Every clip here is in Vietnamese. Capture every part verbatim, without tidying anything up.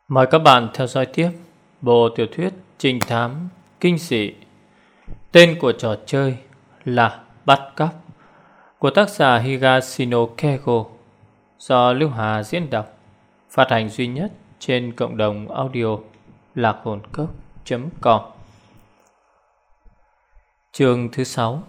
Mời các bạn theo dõi tiếp bộ tiểu thuyết trinh thám kinh dị. Tên của trò chơi là Bắt Cóc của tác giả Higashino Keigo, do Lưu Hà diễn đọc, phát hành duy nhất trên cộng đồng audio lạc hồn cốc chấm com. Chương thứ sáu.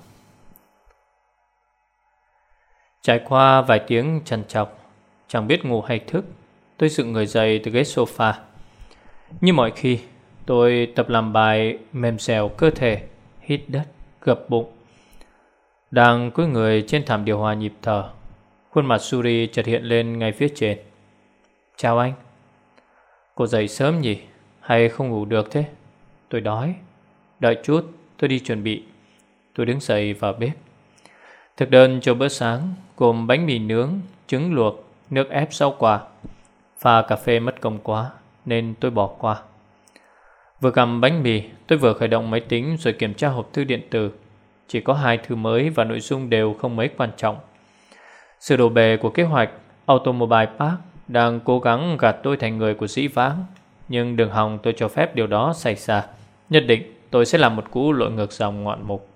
Trải qua vài tiếng trằn trọc, chẳng biết ngủ hay thức, tôi dựng người dậy từ ghế sofa. Như mọi khi, tôi tập làm bài mềm dẻo cơ thể, hít đất, gập bụng. Đang cúi người trên thảm điều hòa nhịp thở, khuôn mặt Suri chợt hiện lên ngay phía trên. Chào anh. Cô dậy sớm nhỉ? Hay không ngủ được thế? Tôi đói. Đợi chút, tôi đi chuẩn bị. Tôi đứng dậy vào bếp. Thực đơn cho bữa sáng gồm bánh mì nướng, trứng luộc, nước ép rau quả. Pha cà phê mất công quá nên tôi bỏ qua. Vừa cầm bánh mì, tôi vừa khởi động máy tính rồi kiểm tra hộp thư điện tử. Chỉ có hai thư mới và nội dung đều không mấy quan trọng. Sự đổ bề của kế hoạch Automobile Park đang cố gắng gạt tôi thành người của dĩ vãng, nhưng đừng hòng tôi cho phép điều đó xảy ra. Nhất định tôi sẽ làm một cú lội ngược dòng ngoạn mục.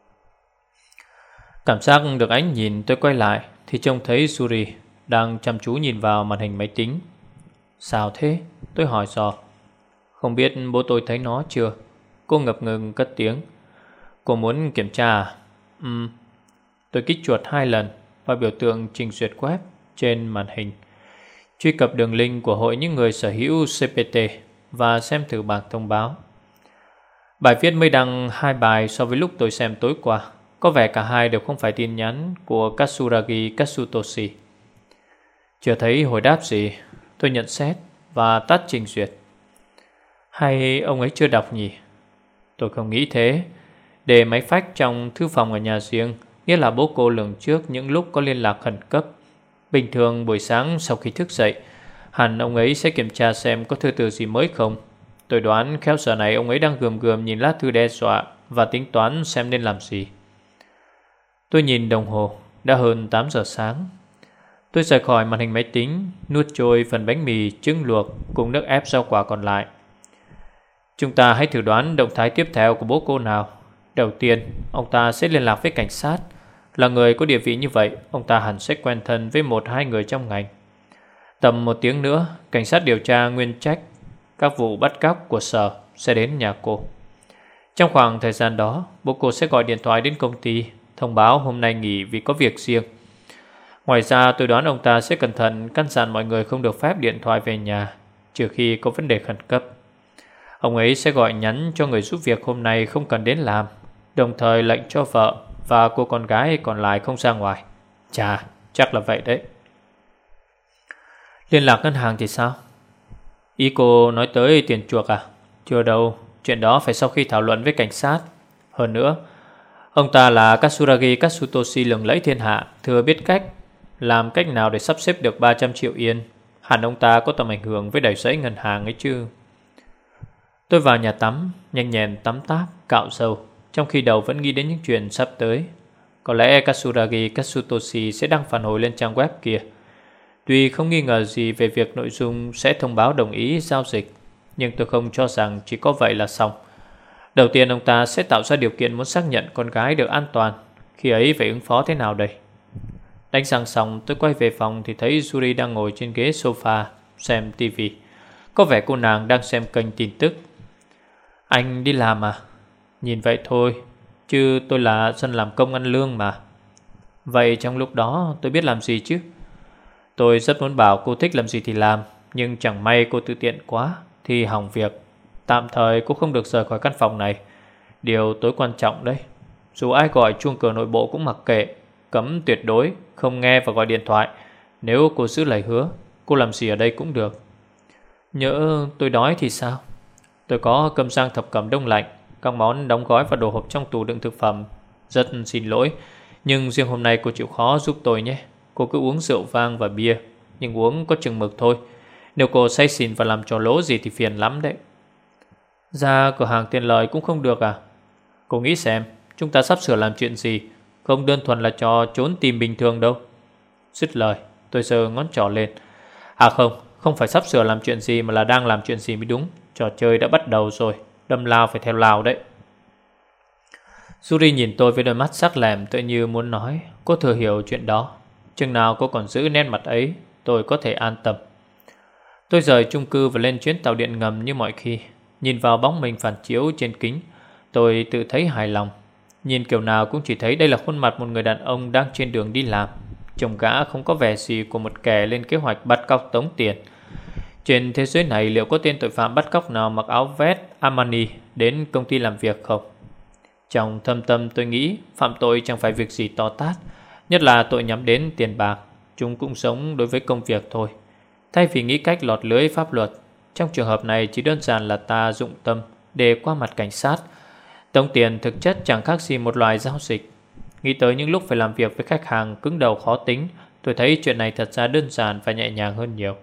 Cảm giác được ánh nhìn, tôi quay lại thì trông thấy Suri đang chăm chú nhìn vào màn hình máy tính. Sao thế? Tôi hỏi dò. Không biết bố tôi thấy nó chưa? Cô ngập ngừng cất tiếng. Cô muốn kiểm tra à? Ừm. Tôi kích chuột hai lần vào biểu tượng trình duyệt web trên màn hình, truy cập đường link của hội những người sở hữu xê pê tê và xem thử bảng thông báo. Bài viết mới đăng hai bài so với lúc tôi xem tối qua. Có vẻ cả hai đều không phải tin nhắn của Katsuragi Katsutoshi. Chưa thấy hồi đáp gì, tôi nhận xét và tắt trình duyệt. Hay ông ấy chưa đọc nhỉ? Tôi không nghĩ thế. Để máy fax trong thư phòng ở nhà riêng, nghĩa là bố cô lường trước những lúc có liên lạc khẩn cấp. Bình thường buổi sáng sau khi thức dậy, hẳn ông ấy sẽ kiểm tra xem có thư từ gì mới không. Tôi đoán khéo giờ này ông ấy đang gườm gườm nhìn lá thư đe dọa và tính toán xem nên làm gì. Tôi nhìn đồng hồ, đã hơn tám giờ sáng. Tôi rời khỏi màn hình máy tính, nuốt trôi phần bánh mì, trứng luộc cùng nước ép rau quả còn lại. Chúng ta hãy thử đoán động thái tiếp theo của bố cô nào. Đầu tiên, ông ta sẽ liên lạc với cảnh sát. Là người có địa vị như vậy, ông ta hẳn sẽ quen thân với một hai người trong ngành. Tầm một tiếng nữa, cảnh sát điều tra nguyên trách các vụ bắt cóc của sở sẽ đến nhà cô. Trong khoảng thời gian đó, bố cô sẽ gọi điện thoại đến công ty, thông báo hôm nay nghỉ vì có việc riêng. Ngoài ra tôi đoán ông ta sẽ cẩn thận căn dặn mọi người không được phép điện thoại về nhà, trừ khi có vấn đề khẩn cấp. Ông ấy sẽ gọi nhắn cho người giúp việc hôm nay không cần đến làm, đồng thời lệnh cho vợ và cô con gái còn lại không ra ngoài. Chà, chắc là vậy đấy. Liên lạc ngân hàng thì sao? Ý cô nói tới tiền chuộc à? Chưa đâu, chuyện đó phải sau khi thảo luận với cảnh sát. Hơn nữa, ông ta là Katsuragi Katsutoshi lừng lẫy thiên hạ, thừa biết cách làm cách nào để sắp xếp được ba trăm triệu yên. Hẳn ông ta có tầm ảnh hưởng với đầy giấy ngân hàng ấy chứ. Tôi vào nhà tắm, nhanh nhẹn tắm táp, cạo râu, trong khi đầu vẫn nghĩ đến những chuyện sắp tới. Có lẽ Katsuragi Katsutoshi sẽ đăng phản hồi lên trang web kia. Tuy không nghi ngờ gì về việc nội dung sẽ thông báo đồng ý giao dịch, nhưng tôi không cho rằng chỉ có vậy là xong. Đầu tiên ông ta sẽ tạo ra điều kiện muốn xác nhận con gái được an toàn. Khi ấy phải ứng phó thế nào đây? Đánh răng xong, tôi quay về phòng thì thấy Yuri đang ngồi trên ghế sofa xem tivi. Có vẻ cô nàng đang xem kênh tin tức. Anh đi làm à? Nhìn vậy thôi, chứ tôi là dân làm công ăn lương mà. Vậy trong lúc đó tôi biết làm gì chứ? Tôi rất muốn bảo cô thích làm gì thì làm, nhưng chẳng may cô tự tiện quá thì hỏng việc. Tạm thời cô không được rời khỏi căn phòng này. Điều tối quan trọng đấy, dù ai gọi chuông cửa nội bộ cũng mặc kệ. Cấm tuyệt đối không nghe và gọi điện thoại. Nếu cô giữ lời hứa, cô làm gì ở đây cũng được. Nhỡ tôi đói thì sao? Tôi có cơm rang thập cẩm đông lạnh, các món đóng gói và đồ hộp trong tủ đựng thực phẩm. Rất xin lỗi, nhưng riêng hôm nay cô chịu khó giúp tôi nhé. Cô cứ uống rượu vang và bia, nhưng uống có chừng mực thôi. Nếu cô say xỉn và làm trò lố gì thì phiền lắm đấy. Ra cửa hàng tiền lời cũng không được à? Cô nghĩ xem, chúng ta sắp sửa làm chuyện gì, không đơn thuần là trò trốn tìm bình thường đâu. Dứt lời, tôi giơ ngón trỏ lên. À không, Không phải sắp sửa làm chuyện gì mà là đang làm chuyện gì mới đúng. Trò chơi đã bắt đầu rồi, đâm lao phải theo lao đấy. Yuri nhìn tôi với đôi mắt sắc lẹm, tựa như muốn nói cô thừa hiểu chuyện đó. Chừng nào cô còn giữ nét mặt ấy, tôi có thể an tâm. Tôi rời chung cư và lên chuyến tàu điện ngầm như mọi khi. Nhìn vào bóng mình phản chiếu trên kính, tôi tự thấy hài lòng. Nhìn kiểu nào cũng chỉ thấy đây là khuôn mặt một người đàn ông đang trên đường đi làm. Trông gã không có vẻ gì của một kẻ lên kế hoạch bắt cóc tống tiền. Trên thế giới này liệu có tên tội phạm bắt cóc nào mặc áo vest Armani đến công ty làm việc không? Trong thâm tâm tôi nghĩ phạm tội chẳng phải việc gì to tát, nhất là tội nhắm đến tiền bạc. Chúng cũng sống đối với công việc thôi. Thay vì nghĩ cách lọt lưới pháp luật, trong trường hợp này chỉ đơn giản là ta dụng tâm để qua mặt cảnh sát. Tống tiền thực chất chẳng khác gì một loài giao dịch. Nghĩ tới những lúc phải làm việc với khách hàng cứng đầu khó tính, tôi thấy chuyện này thật ra đơn giản và nhẹ nhàng hơn nhiều.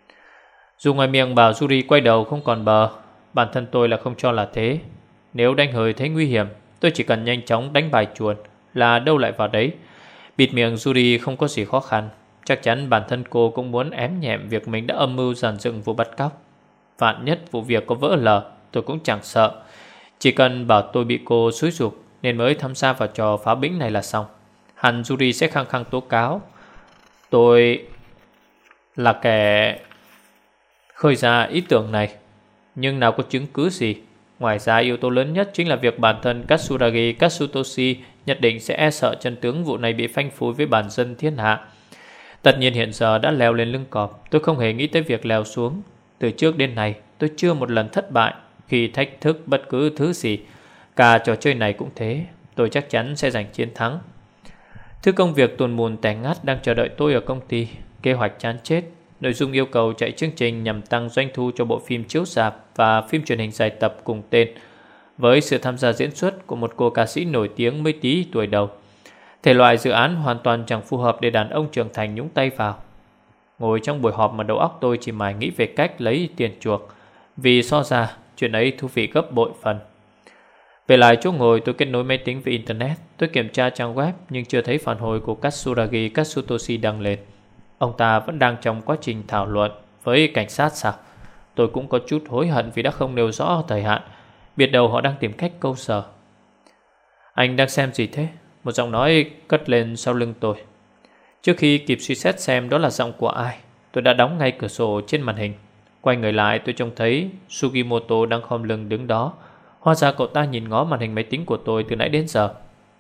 Dù ngoài miệng bảo Yuri quay đầu không còn bờ, bản thân tôi là không cho là thế. Nếu đánh hơi thấy nguy hiểm, tôi chỉ cần nhanh chóng đánh bài chuồn là đâu lại vào đấy. Bịt miệng Yuri không có gì khó khăn. Chắc chắn bản thân cô cũng muốn ém nhẹm việc mình đã âm mưu dàn dựng vụ bắt cóc. Vạn nhất vụ việc có vỡ lở, tôi cũng chẳng sợ. Chỉ cần bảo tôi bị cô xúi giục nên mới tham gia vào trò phá bĩnh này là xong. Hẳn Yuri sẽ khăng khăng tố cáo tôi là kẻ khơi ra ý tưởng này. Nhưng nào có chứng cứ gì. Ngoài ra yếu tố lớn nhất chính là việc bản thân Katsuragi Katsutoshi nhất định sẽ e sợ chân tướng vụ này bị phanh phui với bản dân thiên hạ. Tất nhiên hiện giờ đã leo lên lưng cọp, tôi không hề nghĩ tới việc leo xuống. Từ trước đến nay tôi chưa một lần thất bại khi thách thức bất cứ thứ gì. Cả trò chơi này cũng thế, tôi chắc chắn sẽ giành chiến thắng. Thứ công việc tuồn mùn tẻ ngắt đang chờ đợi tôi ở công ty. Kế hoạch chán chết. Nội dung yêu cầu chạy chương trình nhằm tăng doanh thu cho bộ phim chiếu rạp và phim truyền hình dài tập cùng tên, với sự tham gia diễn xuất của một cô ca sĩ nổi tiếng mới tí tuổi đầu. Thể loại dự án hoàn toàn chẳng phù hợp để đàn ông trưởng thành nhúng tay vào. Ngồi trong buổi họp mà đầu óc tôi chỉ mải nghĩ về cách lấy tiền chuộc, vì so ra chuyện ấy thú vị gấp bội phần. Về lại chỗ ngồi, tôi kết nối máy tính với Internet. Tôi kiểm tra trang web nhưng chưa thấy phản hồi của Katsuragi Katsutoshi đăng lên. Ông ta vẫn đang trong quá trình thảo luận với cảnh sát sao? Tôi cũng có chút hối hận vì đã không nêu rõ thời hạn. Biết đâu họ đang tìm cách câu sở. Anh đang xem gì thế? Một giọng nói cất lên sau lưng tôi. Trước khi kịp suy xét xem đó là giọng của ai, tôi đã đóng ngay cửa sổ trên màn hình. Quay người lại tôi trông thấy Sugimoto đang khom lưng đứng đó. Hóa ra cậu ta nhìn ngó màn hình máy tính của tôi từ nãy đến giờ.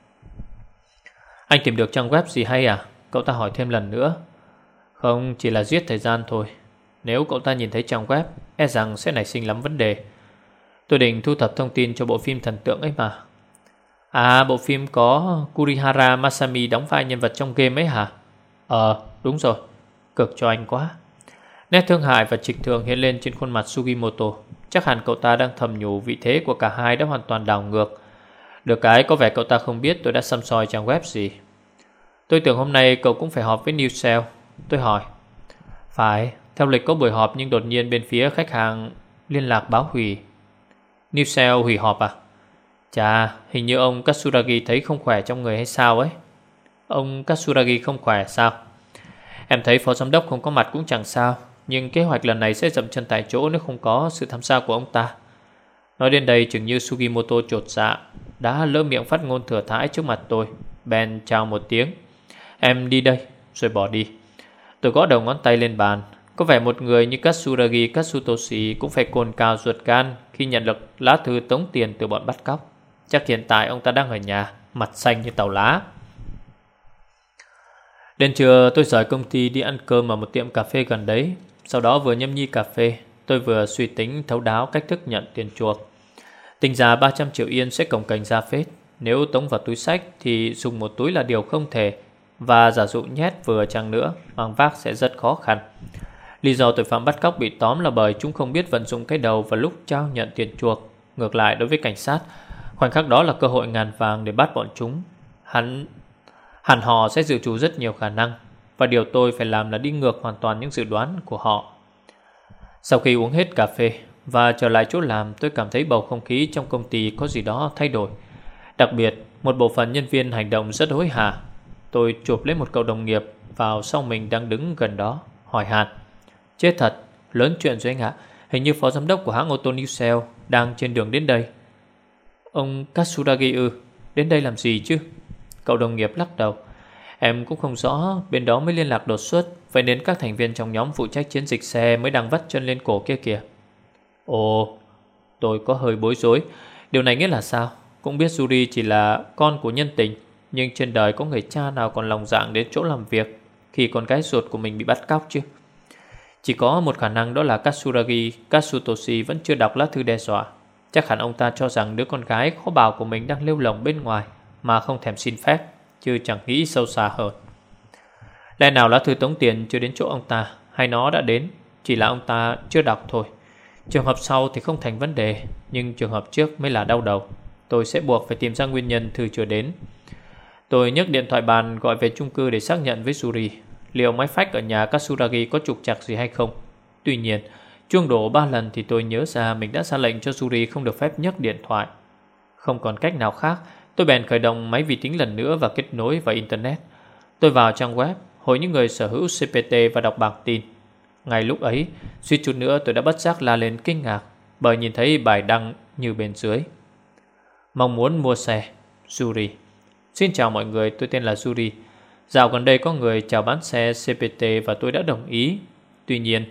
Anh tìm được trang web gì hay à? Cậu ta hỏi thêm lần nữa. Không, chỉ là giết thời gian thôi. Nếu cậu ta nhìn thấy trang web, e rằng sẽ nảy sinh lắm vấn đề. Tôi định thu thập thông tin cho bộ phim thần tượng ấy mà. À, bộ phim có Kurihara Masami đóng vai nhân vật trong game ấy hả? Ờ, đúng rồi. Cực cho anh quá. Nét thương hại và trịch thượng hiện lên trên khuôn mặt Sugimoto. Chắc hẳn cậu ta đang thầm nhủ vị thế của cả hai đã hoàn toàn đảo ngược. Được cái có vẻ cậu ta không biết tôi đã săm soi trang web gì. Tôi tưởng hôm nay cậu cũng phải họp với New Cell. Tôi hỏi. Phải, theo lịch có buổi họp nhưng đột nhiên bên phía khách hàng liên lạc báo hủy. New Cell hủy họp à? Chà, hình như ông Katsuragi thấy không khỏe trong người hay sao ấy. Ông Katsuragi không khỏe sao? Em thấy phó giám đốc không có mặt cũng chẳng sao, nhưng kế hoạch lần này sẽ dậm chân tại chỗ nếu không có sự tham gia của ông ta. Nói đến đây chừng như Sugimoto chột dạ, đã lỡ miệng phát ngôn thừa thãi trước mặt tôi. Ben chào một tiếng. Em đi đây, rồi bỏ đi. Tôi gõ đầu ngón tay lên bàn. Có vẻ một người như Katsuragi Katsutoshi cũng phải cồn cào ruột gan khi nhận được lá thư tống tiền từ bọn bắt cóc. Chắc hiện tại ông ta đang ở nhà, mặt xanh như tàu lá. Đến trưa tôi rời công ty đi ăn cơm ở một tiệm cà phê gần đấy. Sau đó vừa nhâm nhi cà phê, tôi vừa suy tính thấu đáo cách thức nhận tiền chuộc. Tính ra ba trăm triệu yên sẽ cồng kềnh ra phết. Nếu tống vào túi xách thì dùng một túi là điều không thể, và giả dụ nhét vừa chăng nữa, mang vác sẽ rất khó khăn. Lý do tội phạm bắt cóc bị tóm là bởi chúng không biết vận dụng cái đầu vào lúc trao nhận tiền chuộc. Ngược lại đối với cảnh sát, khoảnh khắc đó là cơ hội ngàn vàng để bắt bọn chúng. Hắn Hẳn họ sẽ dự trù rất nhiều khả năng, và điều tôi phải làm là đi ngược hoàn toàn những dự đoán của họ. Sau khi uống hết cà phê và trở lại chỗ làm, tôi cảm thấy bầu không khí trong công ty có gì đó thay đổi. Đặc biệt, một bộ phận nhân viên hành động rất hối hả. Tôi chụp lấy một cậu đồng nghiệp vào sau mình đang đứng gần đó, hỏi han. Chết thật, Lớn chuyện rồi anh ạ. Hình như phó giám đốc của hãng ô tô New Cell đang trên đường đến đây. Ông Katsuragi ư? Đến đây làm gì chứ? Cậu đồng nghiệp lắc đầu. Em cũng không rõ, bên đó mới liên lạc đột xuất, vậy nên các thành viên trong nhóm phụ trách chiến dịch xe mới đang vắt chân lên cổ kia kìa. Ồ, tôi có hơi bối rối. Điều này nghĩa là sao? Cũng biết Yuri chỉ là con của nhân tình, nhưng trên đời có người cha nào còn lòng dạ đến chỗ làm việc khi con gái ruột của mình bị bắt cóc chứ? Chỉ có một khả năng, đó là Katsuragi Katsutoshi vẫn chưa đọc lá thư đe dọa. Chắc hẳn ông ta cho rằng đứa con gái khó bào của mình đang lêu lỏng bên ngoài mà không thèm xin phép, chứ chẳng nghĩ sâu xa hơn. Lẽ nào lá thư tống tiền chưa đến chỗ ông ta, hay nó đã đến, chỉ là ông ta chưa đọc thôi. Trường hợp sau thì không thành vấn đề, nhưng trường hợp trước mới là đau đầu. Tôi sẽ buộc phải tìm ra nguyên nhân thư chưa đến. Tôi nhấc điện thoại bàn gọi về chung cư để xác nhận với Yuri liệu máy phách ở nhà Katsuragi có trục trặc gì hay không. Tuy nhiên, chuông đổ ba lần thì tôi nhớ ra mình đã ra lệnh cho Yuri không được phép nhấc điện thoại. Không còn cách nào khác, tôi bèn khởi động máy vi tính lần nữa và kết nối vào Internet. Tôi vào trang web hội những người sở hữu xê pê tê và đọc bảng tin. Ngay lúc ấy, suýt chút nữa tôi đã bất giác la lên kinh ngạc bởi nhìn thấy bài đăng như bên dưới: mong muốn mua xe, Yuri. Xin chào mọi người, tôi tên là Yuri. Dạo gần đây có người chào bán xe xê pê tê và tôi đã đồng ý. Tuy nhiên,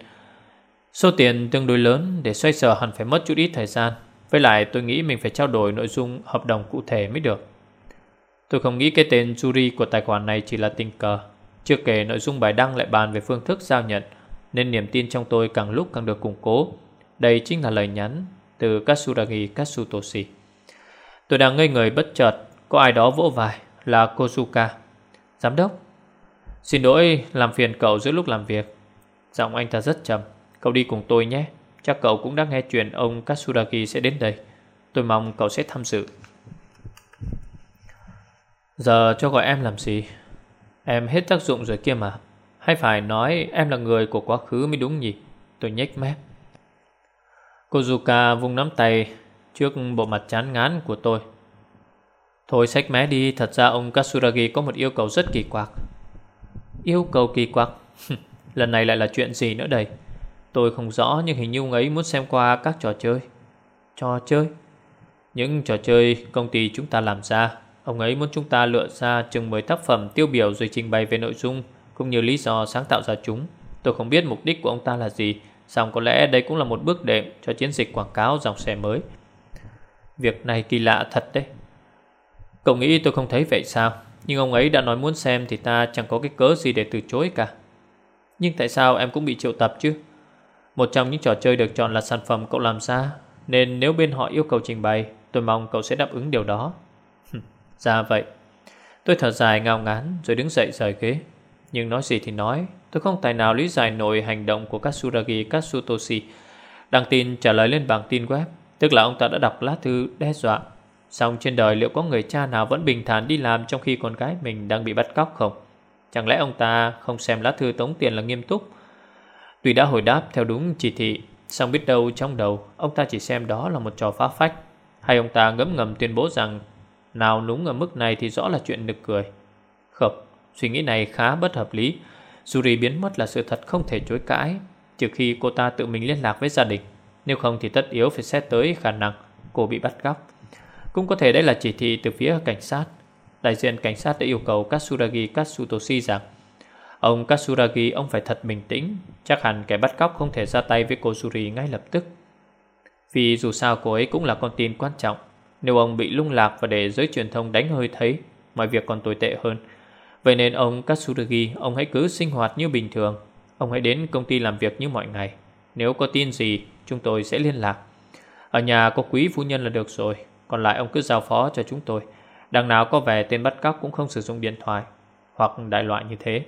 số tiền tương đối lớn, để xoay sở hẳn phải mất chút ít thời gian. Với lại tôi nghĩ mình phải trao đổi nội dung hợp đồng cụ thể mới được. Tôi không nghĩ cái tên Yuri của tài khoản này chỉ là tình cờ. Chưa kể nội dung bài đăng lại bàn về phương thức giao nhận, nên niềm tin trong tôi càng lúc càng được củng cố. Đây chính là lời nhắn từ Katsuragi Katsutoshi. Tôi đang ngây người, bất chợt có ai đó vỗ vai, là Kozuka. Giám đốc, xin lỗi làm phiền cậu giữa lúc làm việc. Giọng anh ta rất trầm. Cậu đi cùng tôi nhé. Chắc cậu cũng đã nghe chuyện ông Katsuragi sẽ đến đây. Tôi mong cậu sẽ tham dự. Giờ cho gọi em làm gì? Em hết tác dụng rồi kia mà. Hay phải nói em là người của quá khứ mới đúng nhỉ? Tôi nhếch mép. Kozuka vung nắm tay trước bộ mặt chán ngán của tôi. Thôi xách mé đi. Thật ra ông Katsuragi có một yêu cầu rất kỳ quặc. Yêu cầu kỳ quặc? Lần này lại là chuyện gì nữa đây? Tôi không rõ, nhưng hình như ông ấy muốn xem qua các trò chơi. Trò chơi? Những trò chơi công ty chúng ta làm ra. Ông ấy muốn chúng ta lựa ra chừng mười tác phẩm tiêu biểu rồi trình bày về nội dung cũng như lý do sáng tạo ra chúng. Tôi không biết mục đích của ông ta là gì, song có lẽ đây cũng là một bước đệm cho chiến dịch quảng cáo dòng xe mới. Việc này kỳ lạ thật đấy. Cậu nghĩ tôi không thấy vậy sao? Nhưng ông ấy đã nói muốn xem thì ta chẳng có cái cớ gì để từ chối cả. Nhưng tại sao em cũng bị triệu tập chứ? Một trong những trò chơi được chọn là sản phẩm cậu làm ra, nên nếu bên họ yêu cầu trình bày, tôi mong cậu sẽ đáp ứng điều đó. Ra vậy. Tôi thở dài ngao ngán rồi đứng dậy rời ghế. Nhưng nói gì thì nói, tôi không tài nào lý giải nổi hành động của Katsuragi Katsutoshi. Đăng tin trả lời lên bảng tin web, tức là ông ta đã đọc lá thư đe dọa. Song trên đời liệu có người cha nào vẫn bình thản đi làm trong khi con gái mình đang bị bắt cóc không? Chẳng lẽ ông ta không xem lá thư tống tiền là nghiêm túc? Tuy đã hồi đáp theo đúng chỉ thị, song biết đâu trong đầu ông ta chỉ xem đó là một trò phá phách. Hay ông ta ngấm ngầm tuyên bố rằng nào núng ở mức này thì rõ là chuyện nực cười. Không, suy nghĩ này khá bất hợp lý. Yuri biến mất là sự thật không thể chối cãi, trừ khi cô ta tự mình liên lạc với gia đình. Nếu không thì tất yếu phải xét tới khả năng cô bị bắt cóc. Cũng có thể đây là chỉ thị từ phía cảnh sát. Đại diện cảnh sát đã yêu cầu Katsuragi Katsutoshi rằng ông Katsuragi, ông phải thật bình tĩnh. Chắc hẳn kẻ bắt cóc không thể ra tay với cô Yuri ngay lập tức, vì dù sao cô ấy cũng là con tin quan trọng. Nếu ông bị lung lạc và để giới truyền thông đánh hơi thấy, mọi việc còn tồi tệ hơn. Vậy nên ông Katsuragi, ông hãy cứ sinh hoạt như bình thường. Ông hãy đến công ty làm việc như mọi ngày. Nếu có tin gì, chúng tôi sẽ liên lạc. Ở nhà có quý phu nhân là được rồi. Còn lại ông cứ giao phó cho chúng tôi. Đằng nào có vẻ tên bắt cóc cũng không sử dụng điện thoại hoặc đại loại như thế.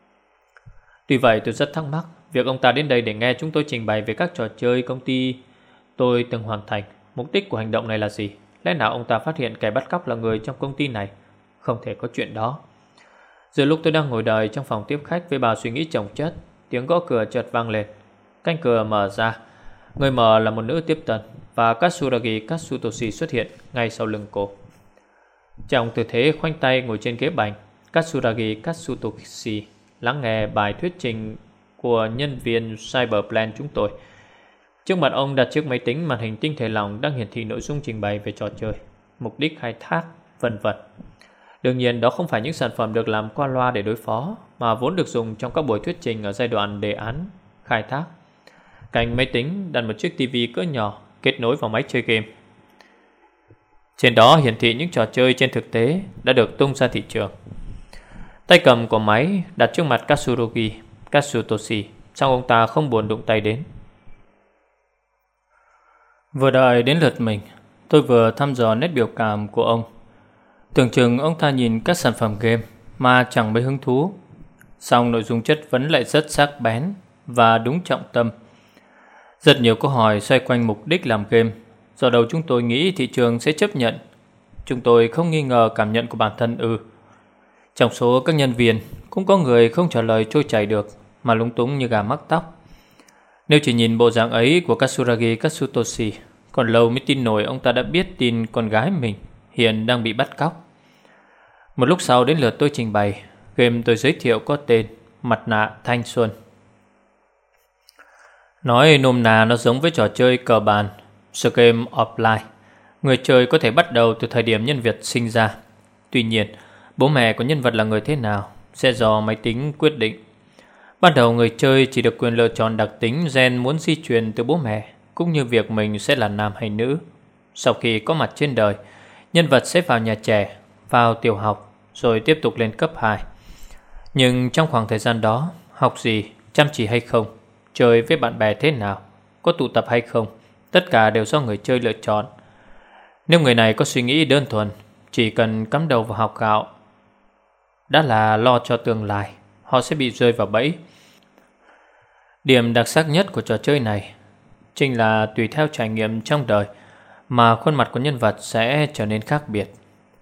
Tuy vậy tôi rất thắc mắc việc ông ta đến đây để nghe chúng tôi trình bày về các trò chơi công ty tôi từng hoàn thành. Mục đích của hành động này là gì? Lẽ nào ông ta phát hiện kẻ bắt cóc là người trong công ty này? Không thể có chuyện đó. Giữa lúc tôi đang ngồi đợi trong phòng tiếp khách với bao suy nghĩ chồng chất, tiếng gõ cửa chợt vang lên. Cánh cửa mở ra. Người mở là một nữ tiếp tân, và Katsuragi Katsutoshi xuất hiện ngay sau lưng cô. Trong tư thế khoanh tay ngồi trên ghế bành, Katsuragi Katsutoshi lắng nghe bài thuyết trình của nhân viên Cyberplan chúng tôi. Trước mặt ông đặt chiếc máy tính màn hình tinh thể lỏng đang hiển thị nội dung trình bày về trò chơi, mục đích khai thác, vân vân. Đương nhiên đó không phải những sản phẩm được làm qua loa để đối phó, mà vốn được dùng trong các buổi thuyết trình ở giai đoạn đề án khai thác. Cạnh máy tính đặt một chiếc tivi cỡ nhỏ kết nối vào máy chơi game. Trên đó hiển thị những trò chơi trên thực tế đã được tung ra thị trường. Tay cầm của máy đặt trước mặt Katsurogi Katsutoshi, song ông ta không buồn đụng tay đến. Vừa đợi đến lượt mình, tôi vừa thăm dò nét biểu cảm của ông. Tưởng chừng ông ta nhìn các sản phẩm game mà chẳng mấy hứng thú, song nội dung chất vấn lại rất sắc bén và đúng trọng tâm. Rất nhiều câu hỏi xoay quanh mục đích làm game. Do đầu chúng tôi nghĩ thị trường sẽ chấp nhận. Chúng tôi không nghi ngờ cảm nhận của bản thân ư. Trong số các nhân viên cũng có người không trả lời trôi chảy được, mà lúng túng như gà mắc tóc. Nếu chỉ nhìn bộ dạng ấy của Katsuragi Katsutoshi, còn lâu mới tin nổi ông ta đã biết tin con gái mình hiện đang bị bắt cóc. Một lúc sau đến lượt tôi trình bày. Game tôi giới thiệu có tên Mặt nạ thanh xuân. Nói nôm na nó giống với trò chơi cờ bàn The Game of Life. Người chơi có thể bắt đầu từ thời điểm nhân vật sinh ra. Tuy nhiên, bố mẹ của nhân vật là người thế nào sẽ do máy tính quyết định. Ban đầu người chơi chỉ được quyền lựa chọn đặc tính gen muốn di truyền từ bố mẹ, cũng như việc mình sẽ là nam hay nữ. Sau khi có mặt trên đời, nhân vật sẽ vào nhà trẻ, vào tiểu học, rồi tiếp tục lên cấp hai. Nhưng trong khoảng thời gian đó, học gì, chăm chỉ hay không, chơi với bạn bè thế nào, có tụ tập hay không, tất cả đều do người chơi lựa chọn. Nếu người này có suy nghĩ đơn thuần, chỉ cần cắm đầu vào học gạo, đã là lo cho tương lai, họ sẽ bị rơi vào bẫy. Điểm đặc sắc nhất của trò chơi này chính là tùy theo trải nghiệm trong đời mà khuôn mặt của nhân vật sẽ trở nên khác biệt.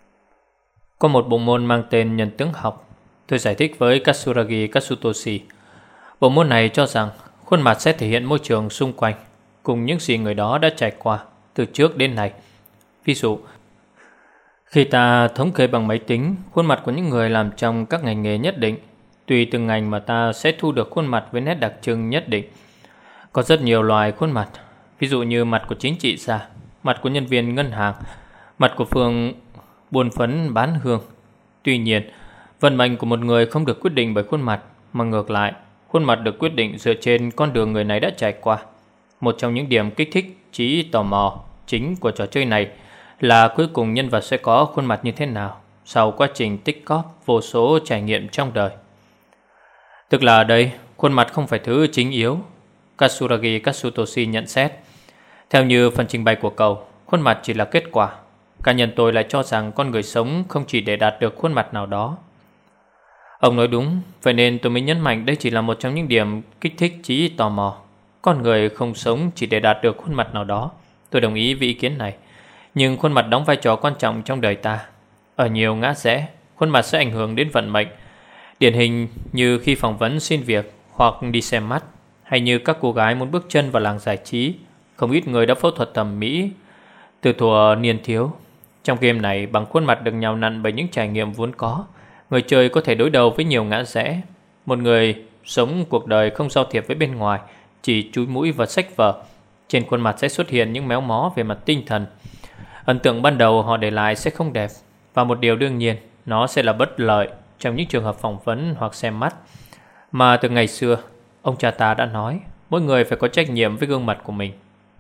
Có một bộ môn mang tên nhân tướng học. Tôi giải thích với Katsuragi Katsutoshi. Bộ môn này cho rằng khuôn mặt sẽ thể hiện môi trường xung quanh cùng những gì người đó đã trải qua từ trước đến nay. Ví dụ, khi ta thống kê bằng máy tính khuôn mặt của những người làm trong các ngành nghề nhất định, tùy từng ngành mà ta sẽ thu được khuôn mặt với nét đặc trưng nhất định. Có rất nhiều loài khuôn mặt, ví dụ như mặt của chính trị gia, mặt của nhân viên ngân hàng, mặt của phường buôn phấn bán hương. Tuy nhiên, vận mệnh của một người không được quyết định bởi khuôn mặt, mà ngược lại, khuôn mặt được quyết định dựa trên con đường người này đã trải qua. Một trong những điểm kích thích trí tò mò chính của trò chơi này là cuối cùng nhân vật sẽ có khuôn mặt như thế nào sau quá trình tích cóp vô số trải nghiệm trong đời. Tức là ở đây, khuôn mặt không phải thứ chính yếu, Katsuragi Katsutoshi nhận xét. Theo như phần trình bày của cậu, khuôn mặt chỉ là kết quả. Cá nhân tôi lại cho rằng con người sống không chỉ để đạt được khuôn mặt nào đó. Ông nói đúng, vậy nên tôi mới nhấn mạnh đây chỉ là một trong những điểm kích thích trí tò mò. Con người không sống chỉ để đạt được khuôn mặt nào đó. Tôi đồng ý với ý kiến này. Nhưng khuôn mặt đóng vai trò quan trọng trong đời ta. Ở nhiều ngã rẽ, khuôn mặt sẽ ảnh hưởng đến vận mệnh. Điển hình như khi phỏng vấn xin việc hoặc đi xem mắt, hay như các cô gái muốn bước chân vào làng giải trí. Không ít người đã phẫu thuật thẩm mỹ từ thuở niên thiếu. Trong game này, bằng khuôn mặt được nhào nặn bởi những trải nghiệm vốn có, người chơi có thể đối đầu với nhiều ngã rẽ. Một người sống cuộc đời không giao thiệp với bên ngoài, chỉ chúi mũi vào sách vở, trên khuôn mặt sẽ xuất hiện những méo mó về mặt tinh thần. Ấn tượng ban đầu họ để lại sẽ không đẹp, và một điều đương nhiên, nó sẽ là bất lợi trong những trường hợp phỏng vấn hoặc xem mắt. Mà từ ngày xưa, ông cha ta đã nói, mỗi người phải có trách nhiệm với gương mặt của mình.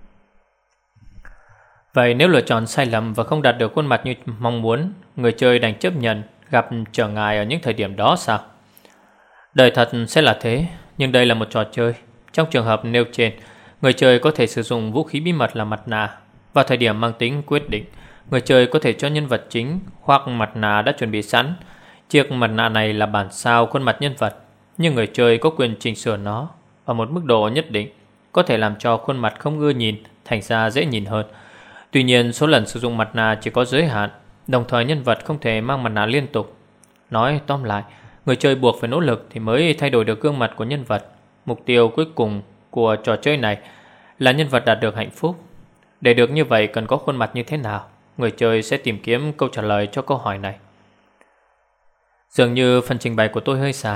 Vậy nếu lựa chọn sai lầm và không đạt được khuôn mặt như mong muốn, người chơi đành chấp nhận gặp trở ngại ở những thời điểm đó sao? Đời thật sẽ là thế, nhưng đây là một trò chơi. Trong trường hợp nêu trên, người chơi có thể sử dụng vũ khí bí mật là mặt nạ. Vào thời điểm mang tính quyết định, người chơi có thể cho nhân vật chính khoác mặt nạ đã chuẩn bị sẵn. Chiếc mặt nạ này là bản sao khuôn mặt nhân vật, nhưng người chơi có quyền chỉnh sửa nó ở một mức độ nhất định, có thể làm cho khuôn mặt không ưa nhìn thành ra dễ nhìn hơn. Tuy nhiên, số lần sử dụng mặt nạ chỉ có giới hạn, đồng thời nhân vật không thể mang mặt nạ liên tục. Nói tóm lại, người chơi buộc phải nỗ lực thì mới thay đổi được gương mặt của nhân vật. Mục tiêu cuối cùng của trò chơi này là nhân vật đạt được hạnh phúc. Để được như vậy cần có khuôn mặt như thế nào? Người chơi sẽ tìm kiếm câu trả lời cho câu hỏi này. Dường như phần trình bày của tôi hơi dài.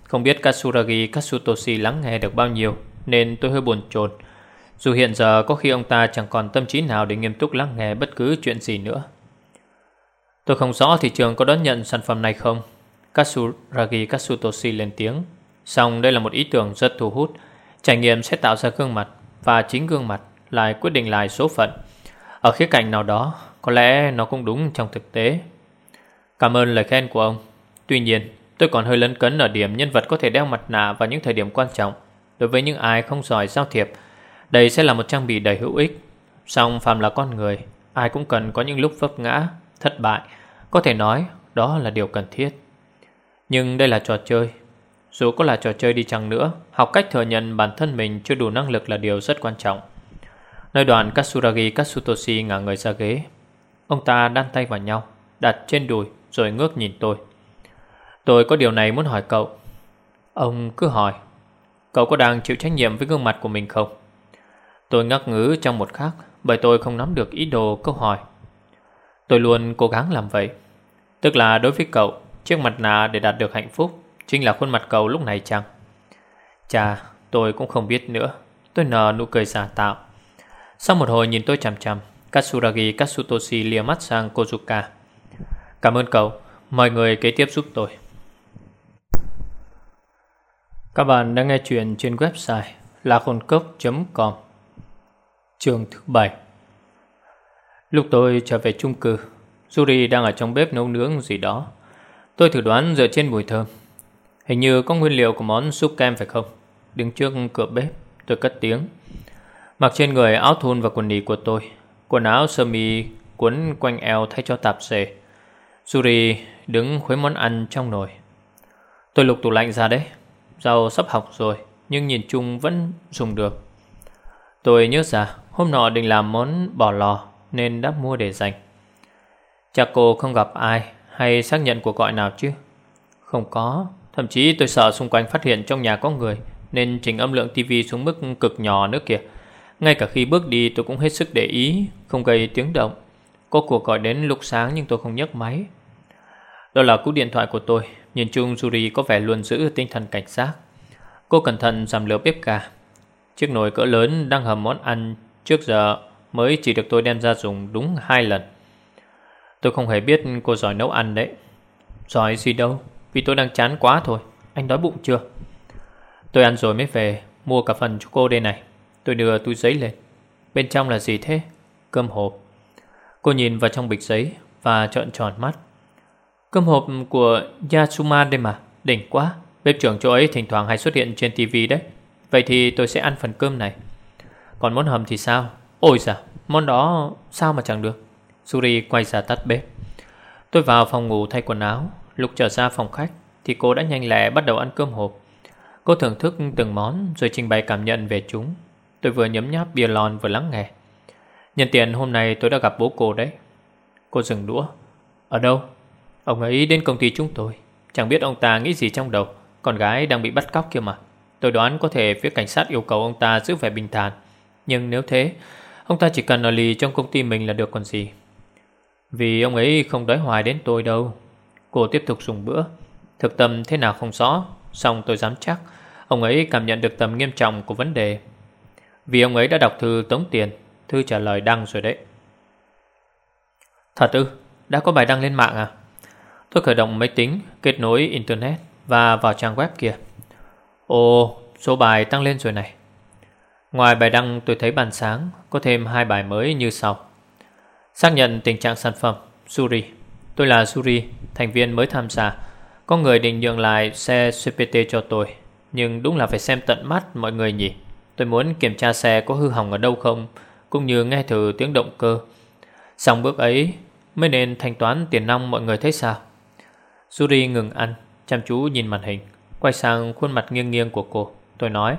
Không biết Katsuragi Katsutoshi lắng nghe được bao nhiêu, nên tôi hơi buồn chồn. Dù hiện giờ có khi ông ta chẳng còn tâm trí nào để nghiêm túc lắng nghe bất cứ chuyện gì nữa. Tôi không rõ thị trường có đón nhận sản phẩm này không, Katsuragi Katsutoshi lên tiếng. Song đây là một ý tưởng rất thu hút. Trải nghiệm sẽ tạo ra gương mặt, và chính gương mặt lại quyết định lại số phận. Ở khía cạnh nào đó, có lẽ nó cũng đúng trong thực tế. Cảm ơn lời khen của ông. Tuy nhiên, tôi còn hơi lấn cấn ở điểm nhân vật có thể đeo mặt nạ vào những thời điểm quan trọng. Đối với những ai không giỏi giao thiệp, đây sẽ là một trang bị đầy hữu ích. Song phàm là con người, ai cũng cần có những lúc vấp ngã, thất bại. Có thể nói đó là điều cần thiết. Nhưng đây là trò chơi. Dù có là trò chơi đi chăng nữa, học cách thừa nhận bản thân mình chưa đủ năng lực là điều rất quan trọng. Nơi đoạn Katsuragi Katsutoshi ngả người ra ghế. Ông ta đan tay vào nhau, đặt trên đùi rồi ngước nhìn tôi. Tôi có điều này muốn hỏi cậu. Ông cứ hỏi. Cậu có đang chịu trách nhiệm với gương mặt của mình không? Tôi ngắc ngứ trong một khắc, bởi tôi không nắm được ý đồ câu hỏi. Tôi luôn cố gắng làm vậy. Tức là đối với cậu, chiếc mặt nạ để đạt được hạnh phúc chính là khuôn mặt cậu lúc này chăng? Chà, tôi cũng không biết nữa. Tôi nở nụ cười giả tạo. Sau một hồi nhìn tôi chằm chằm, Katsuragi Katsutoshi lìa mắt sang Kozuka. Cảm ơn cậu. Mời người kế tiếp giúp tôi. Các bạn đang nghe chuyện trên website lạc hồn cốc chấm com. Chương thứ bảy. Lúc tôi trở về chung cư, Yuri đang ở trong bếp nấu nướng gì đó. Tôi thử đoán dựa trên mùi thơm. Hình như có nguyên liệu của món súp kem phải không? Đứng trước cửa bếp, tôi cất tiếng. Mặc trên người áo thun và quần nỉ của tôi, quần áo sơ mi quấn quanh eo thay cho tạp dề. Yuri đứng khuấy món ăn trong nồi. Tôi lục tủ lạnh ra đấy. Rau sắp hỏng rồi, nhưng nhìn chung vẫn dùng được. Tôi nhớ ra hôm nọ định làm món bò lò nên đã mua để dành. Chắc cô không gặp ai hay xác nhận cuộc gọi nào chứ? Không có. Thậm chí tôi sợ xung quanh phát hiện trong nhà có người, nên chỉnh âm lượng tivi xuống mức cực nhỏ nữa kìa. Ngay cả khi bước đi tôi cũng hết sức để ý, không gây tiếng động. Có cuộc gọi đến lúc sáng nhưng tôi không nhấc máy. Đó là cú điện thoại của tôi. Nhìn chung Yuri có vẻ luôn giữ tinh thần cảnh giác. Cô cẩn thận giảm lửa bếp ga. Chiếc nồi cỡ lớn đang hầm món ăn trước giờ mới chỉ được tôi đem ra dùng đúng hai lần. Tôi không hề biết cô giỏi nấu ăn đấy. Giỏi gì đâu, vì tôi đang chán quá thôi. Anh đói bụng chưa? Tôi ăn rồi mới về, mua cả phần cho cô đây này. Tôi đưa túi giấy lên. Bên trong là gì thế? Cơm hộp. Cô nhìn vào trong bịch giấy và trợn tròn mắt. Cơm hộp của Yasuma đây mà, đỉnh quá. Bếp trưởng chỗ ấy thỉnh thoảng hay xuất hiện trên tivi đấy. Vậy thì tôi sẽ ăn phần cơm này. Còn món hầm thì sao? Ôi dạ, món đó sao mà chẳng được. Yuri quay ra tắt bếp. Tôi vào phòng ngủ thay quần áo. Lúc trở ra phòng khách thì cô đã nhanh lẹ bắt đầu ăn cơm hộp. Cô thưởng thức từng món rồi trình bày cảm nhận về chúng. Tôi vừa nhấm nháp bia lon vừa lắng nghe. Nhân tiện hôm nay tôi đã gặp bố cô đấy. Cô dừng đũa. Ở đâu? Ông ấy đến công ty chúng tôi. Chẳng biết ông ta nghĩ gì trong đầu. Con gái đang bị bắt cóc kia mà. Tôi đoán có thể phía cảnh sát yêu cầu ông ta giữ vẻ bình thản. Nhưng nếu thế, ông ta chỉ cần ở lì trong công ty mình là được còn gì. Vì ông ấy không đói hoài đến tôi đâu. Cô tiếp tục dùng bữa. Thực tâm thế nào không rõ, song tôi dám chắc ông ấy cảm nhận được tầm nghiêm trọng của vấn đề. Vì ông ấy đã đọc thư tống tiền. Thư trả lời đăng rồi đấy. Thật ư? Đã có bài đăng lên mạng à? Tôi khởi động máy tính, kết nối internet và vào trang web kia. Ồ, số bài tăng lên rồi này. Ngoài bài đăng tôi thấy bàn sáng có thêm hai bài mới như sau. Xác nhận tình trạng sản phẩm. Yuri. Tôi là Yuri, thành viên mới tham gia. Có người định nhượng lại xe xê pê tê cho tôi, nhưng đúng là phải xem tận mắt mọi người nhỉ. Tôi muốn kiểm tra xe có hư hỏng ở đâu không, cũng như nghe thử tiếng động cơ. Xong bước ấy mới nên thanh toán tiền nong, mọi người thấy sao? Yuri ngừng ăn, chăm chú nhìn màn hình, quay sang khuôn mặt nghiêng nghiêng của cô. Tôi nói.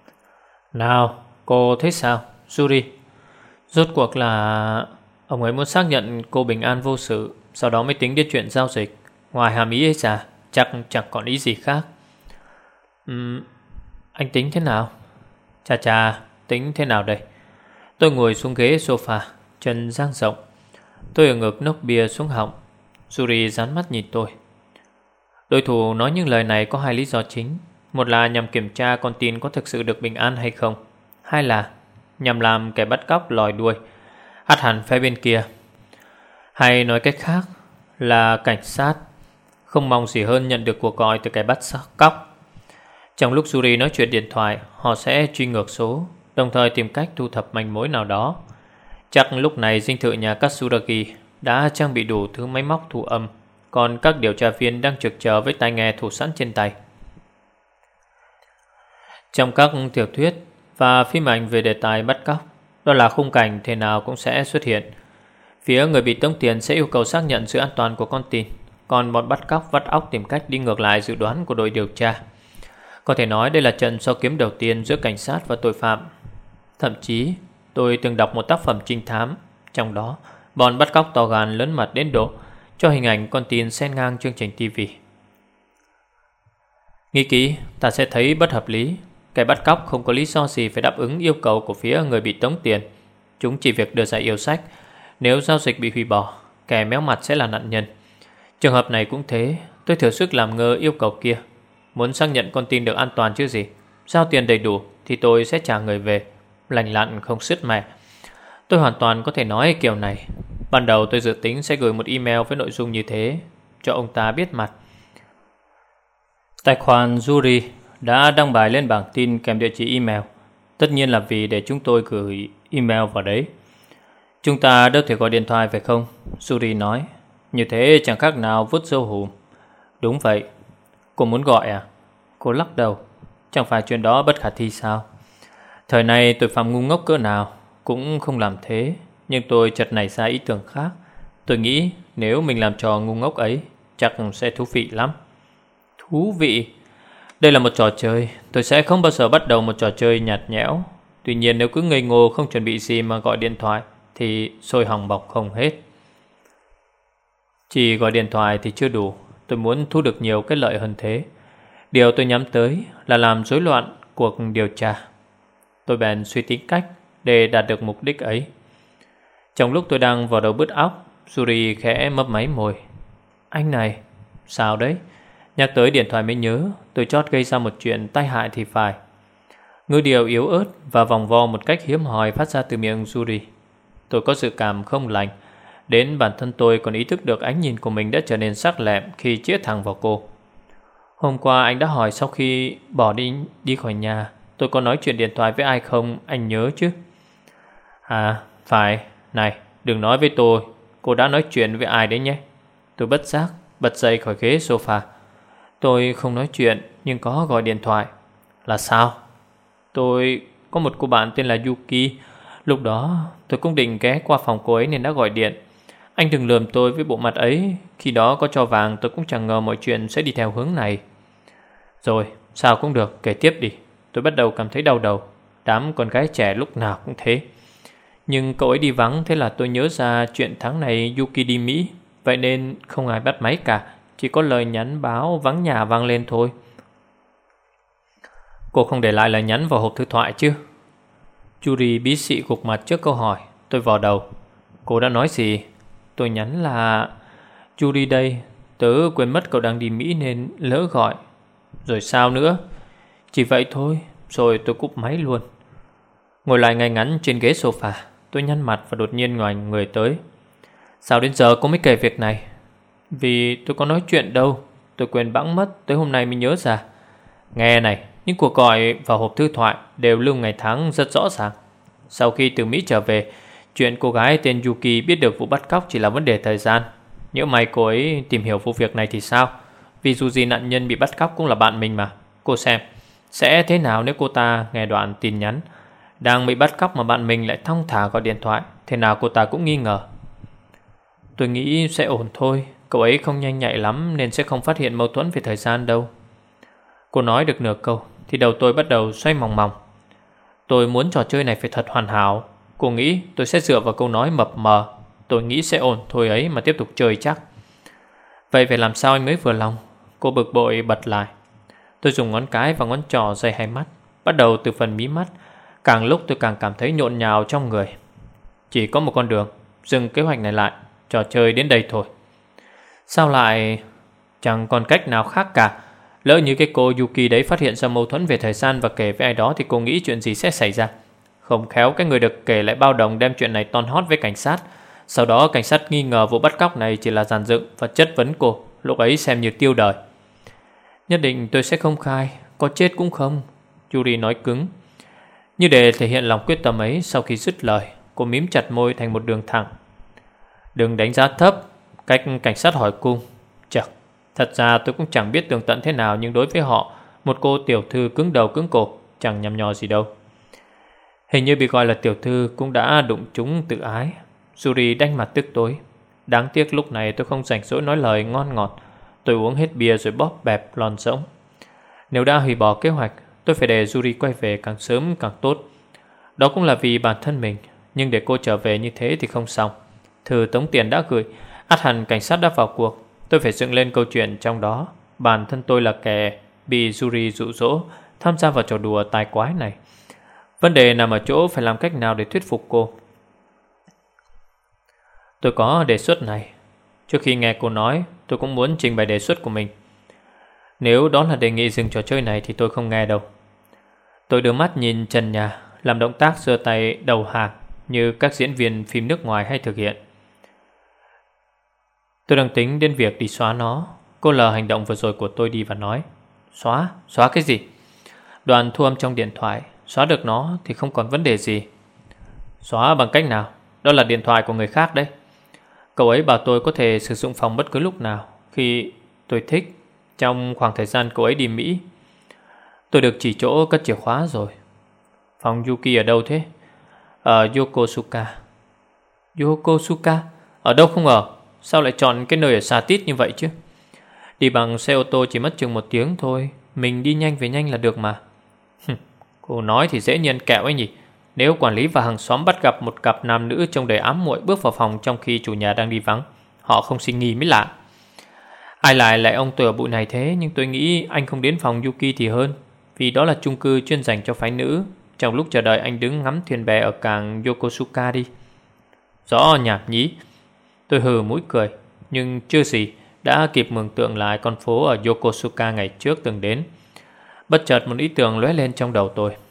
Nào, cô thấy sao, Yuri? Rốt cuộc là ông ấy muốn xác nhận cô bình an vô sự, sau đó mới tính đến chuyện giao dịch. Ngoài hàm ý ấy ra, chắc chẳng còn ý gì khác. uhm, Anh tính thế nào? Chà chà, tính thế nào đây? Tôi ngồi xuống ghế sofa, chân dang rộng. Tôi ở ngực nốc bia xuống họng. Yuri dán mắt nhìn tôi. Đối thủ nói những lời này có hai lý do chính. Một là nhằm kiểm tra con tin có thực sự được bình an hay không, hai là nhằm làm kẻ bắt cóc lòi đuôi, ắt hẳn phe bên kia. Hay nói cách khác là cảnh sát không mong gì hơn nhận được cuộc gọi từ kẻ bắt cóc. Trong lúc Yuri nói chuyện điện thoại, họ sẽ truy ngược số, đồng thời tìm cách thu thập manh mối nào đó. Chắc lúc này dinh thự nhà Katsuragi đã trang bị đủ thứ máy móc thu âm, còn các điều tra viên đang trực chờ với tai nghe thủ sẵn trên tay. Trong các tiểu thuyết và phim ảnh về đề tài bắt cóc, đó là khung cảnh thế nào cũng sẽ xuất hiện. Phía người bị tống tiền sẽ yêu cầu xác nhận sự an toàn của con tin, còn bọn bắt cóc vắt óc tìm cách đi ngược lại dự đoán của đội điều tra. Có thể nói đây là trận so kiếm đầu tiên giữa cảnh sát và tội phạm. Thậm chí tôi từng đọc một tác phẩm trinh thám, trong đó bọn bắt cóc to gan lớn mặt đến độ cho hình ảnh con tin xen ngang chương trình ti vi. Nghĩ kỹ, ta sẽ thấy bất hợp lý. Kẻ bắt cóc không có lý do gì phải đáp ứng yêu cầu của phía người bị tống tiền. Chúng chỉ việc đưa ra yêu sách. Nếu giao dịch bị hủy bỏ, kẻ méo mặt sẽ là nạn nhân. Trường hợp này cũng thế. Tôi thử sức làm ngơ yêu cầu kia. Muốn xác nhận con tin được an toàn chứ gì. Giao tiền đầy đủ thì tôi sẽ trả người về, lành lặn không sứt mẻ. Tôi hoàn toàn có thể nói kiểu này. Ban đầu tôi dự tính sẽ gửi một email với nội dung như thế, cho ông ta biết mặt. Tài khoản Yuri đã đăng bài lên bảng tin kèm địa chỉ email. Tất nhiên là vì để chúng tôi gửi email vào đấy. Chúng ta đâu thể gọi điện thoại phải không? Yuri nói. Như thế chẳng khác nào vứt dâu hùm. Đúng vậy. Cô muốn gọi à? Cô lắc đầu. Chẳng phải chuyện đó bất khả thi sao? Thời này tội phạm ngu ngốc cỡ nào cũng không làm thế. Nhưng tôi chợt nảy ra ý tưởng khác. Tôi nghĩ nếu mình làm trò ngu ngốc ấy chắc sẽ thú vị lắm. Thú vị? Đây là một trò chơi. Tôi sẽ không bao giờ bắt đầu một trò chơi nhạt nhẽo. Tuy nhiên nếu cứ ngây ngô không chuẩn bị gì mà gọi điện thoại thì sôi hỏng bọc không hết. Chỉ gọi điện thoại thì chưa đủ. Tôi muốn thu được nhiều cái lợi hơn thế. Điều tôi nhắm tới là làm rối loạn cuộc điều tra. Tôi bèn suy tính cách để đạt được mục đích ấy. Trong lúc tôi đang vào đầu bứt óc, Yuri khẽ mấp máy môi. Anh này, sao đấy? Nhắc tới điện thoại mới nhớ, tôi chót gây ra một chuyện tai hại thì phải. Ngữ điệu yếu ớt và vòng vo một cách hiếm hoi phát ra từ miệng Yuri. Tôi có dự cảm không lành. Đến bản thân tôi còn ý thức được ánh nhìn của mình đã trở nên sắc lẹm khi chĩa thẳng vào cô. Hôm qua anh đã hỏi sau khi bỏ đi đi khỏi nhà tôi có nói chuyện điện thoại với ai không, anh nhớ chứ? À, phải. Này, đừng nói với tôi cô đã nói chuyện với ai đấy nhé. Tôi bất giác bật dậy khỏi ghế sofa. Tôi không nói chuyện nhưng có gọi điện thoại. Là sao? Tôi có một cô bạn tên là Yuki. Lúc đó tôi cũng định ghé qua phòng cô ấy nên đã gọi điện. Anh đừng lườm tôi với bộ mặt ấy. Khi đó có cho vàng tôi cũng chẳng ngờ mọi chuyện sẽ đi theo hướng này. Rồi, sao cũng được, kể tiếp đi. Tôi bắt đầu cảm thấy đau đầu. Đám con gái trẻ lúc nào cũng thế. Nhưng cậu ấy đi vắng, thế là tôi nhớ ra chuyện tháng này Yuki đi Mỹ. Vậy nên không ai bắt máy cả. Chỉ có lời nhắn báo vắng nhà vang lên thôi. Cô không để lại lời nhắn vào hộp thư thoại chứ? Yuri bí xị gục mặt trước câu hỏi. Tôi vò đầu. Cô đã nói gì? Tôi nhắn là Yuri đây, tớ quên mất cậu đang đi Mỹ nên lỡ gọi. Rồi sao nữa? Chỉ vậy thôi. Rồi tôi cúp máy luôn. Ngồi lại ngay ngắn trên ghế sofa, tôi nhăn mặt và đột nhiên ngoảnh người tới. Sao đến giờ cô mới kể việc này? Vì tôi có nói chuyện đâu. Tôi quên bẵng mất, tới hôm nay mới nhớ ra. Nghe này, những cuộc gọi vào hộp thư thoại đều lưu ngày tháng rất rõ ràng. Sau khi từ Mỹ trở về, chuyện cô gái tên Yuki biết được vụ bắt cóc chỉ là vấn đề thời gian. Nhỡ may cô ấy tìm hiểu vụ việc này thì sao? Vì dù gì nạn nhân bị bắt cóc cũng là bạn mình mà. Cô xem, sẽ thế nào nếu cô ta nghe đoạn tin nhắn đang bị bắt cóc mà bạn mình lại thong thả gọi điện thoại? Thế nào cô ta cũng nghi ngờ. Tôi nghĩ sẽ ổn thôi. Cậu ấy không nhanh nhạy lắm nên sẽ không phát hiện mâu thuẫn về thời gian đâu. Cô nói được nửa câu thì đầu tôi bắt đầu xoay mòng mòng. Tôi muốn trò chơi này phải thật hoàn hảo. Cô nghĩ tôi sẽ dựa vào câu nói mập mờ tôi nghĩ sẽ ổn thôi ấy mà tiếp tục chơi chắc. Vậy phải làm sao anh mới vừa lòng? Cô bực bội bật lại. Tôi dùng ngón cái và ngón trỏ dây hai mắt, bắt đầu từ phần mí mắt. Càng lúc tôi càng cảm thấy nhộn nhào trong người. Chỉ có một con đường, dừng kế hoạch này lại. Trò chơi đến đây thôi. Sao lại... Chẳng còn cách nào khác cả. Lỡ như cái cô Yuki đấy phát hiện ra mâu thuẫn về thời gian và kể với ai đó thì cô nghĩ chuyện gì sẽ xảy ra. Không khéo cái người được kể lại bao đồng đem chuyện này ton hót với cảnh sát. Sau đó cảnh sát nghi ngờ vụ bắt cóc này chỉ là dàn dựng và chất vấn cô. Lúc ấy xem như tiêu đời. Nhất định tôi sẽ không khai, có chết cũng không, Yuri nói cứng. Như để thể hiện lòng quyết tâm ấy, sau khi dứt lời, cô mím chặt môi thành một đường thẳng. Đừng đánh giá thấp cách cảnh sát hỏi cung. Chật, thật ra tôi cũng chẳng biết tường tận thế nào, nhưng đối với họ, một cô tiểu thư cứng đầu cứng cổ chẳng nhằm nhò gì đâu. Hình như bị gọi là tiểu thư cũng đã đụng trúng tự ái. Yuri đanh mặt tức tối. Đáng tiếc lúc này tôi không rảnh rỗi nói lời ngon ngọt. Tôi uống hết bia rồi bóp bẹp lòn rỗng. Nếu đã hủy bỏ kế hoạch, tôi phải để Yuri quay về càng sớm càng tốt. Đó cũng là vì bản thân mình. Nhưng để cô trở về như thế thì không xong. Thư tống tiền đã gửi, ắt hẳn cảnh sát đã vào cuộc. Tôi phải dựng lên câu chuyện trong đó. Bản thân tôi là kẻ bị Yuri dụ dỗ tham gia vào trò đùa tài quái này. Vấn đề nằm ở chỗ phải làm cách nào để thuyết phục cô. Tôi có đề xuất này. Trước khi nghe cô nói, tôi cũng muốn trình bày đề xuất của mình. Nếu đó là đề nghị dừng trò chơi này thì tôi không nghe đâu. Tôi đưa mắt nhìn trần nhà, làm động tác giơ tay đầu hàng như các diễn viên phim nước ngoài hay thực hiện. Tôi đang tính đến việc đi xóa nó. Cô lờ hành động vừa rồi của tôi đi và nói: Xóa? Xóa cái gì? Đoạn thu âm trong điện thoại. Xóa được nó thì không còn vấn đề gì. Xóa bằng cách nào? Đó là điện thoại của người khác đấy. Cậu ấy bảo tôi có thể sử dụng phòng bất cứ lúc nào khi tôi thích, trong khoảng thời gian cậu ấy đi Mỹ. Tôi được chỉ chỗ cất chìa khóa rồi. Phòng Yuki ở đâu thế? Ở Yokosuka. Yokosuka? Ở đâu không ở? Sao lại chọn cái nơi ở xa tít như vậy chứ? Đi bằng xe ô tô chỉ mất chừng một tiếng thôi. Mình đi nhanh về nhanh là được mà. Cô nói thì dễ nhiên kẹo ấy nhỉ. Nếu quản lý và hàng xóm bắt gặp một cặp nam nữ trông đầy ám muội bước vào phòng trong khi chủ nhà đang đi vắng, họ không sinh nghi mới lạ. Ai lại lại ông tôi ở bụi này thế? Nhưng tôi nghĩ anh không đến phòng Yuki thì hơn, vì đó là chung cư chuyên dành cho phái nữ. Trong lúc chờ đợi anh đứng ngắm thuyền bè ở cảng Yokosuka đi. Rõ nhảm nhí. Tôi hừ mũi cười, nhưng chưa gì đã kịp mường tượng lại con phố ở Yokosuka ngày trước từng đến. Bất chợt một ý tưởng lóe lên trong đầu tôi.